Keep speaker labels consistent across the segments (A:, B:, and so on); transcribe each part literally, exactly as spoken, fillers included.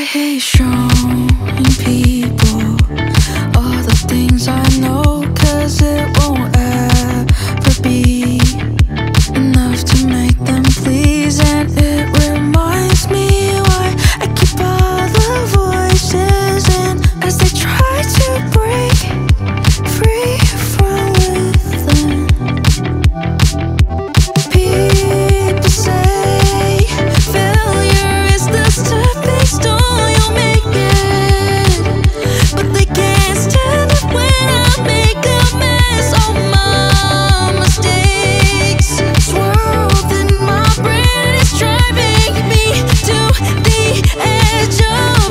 A: hate showing people all the things I know, 'cause it won't ever be enough to make them please. And it reminds me why I keep all the voices in as they try to break free from within. People say failure is the stepping stone, you'll make it, but they can't stand it when I make a mess of my mistakes. Swirled in my brain, it's driving me to the edge of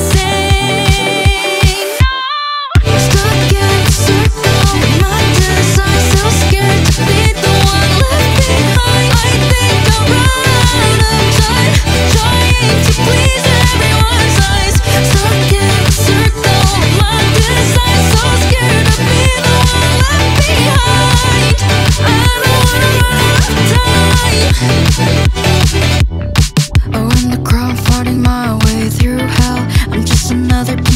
A: insane. Stuck in a circle, my design, so scared to be the one left behind. I think I'll run out of time, trying to please everyone's eyes. Stuck in a circle, my design, so scared to be the one left behind. I don't wanna run out of time. Oh, in the crowd, fighting my way through hell, I'm just another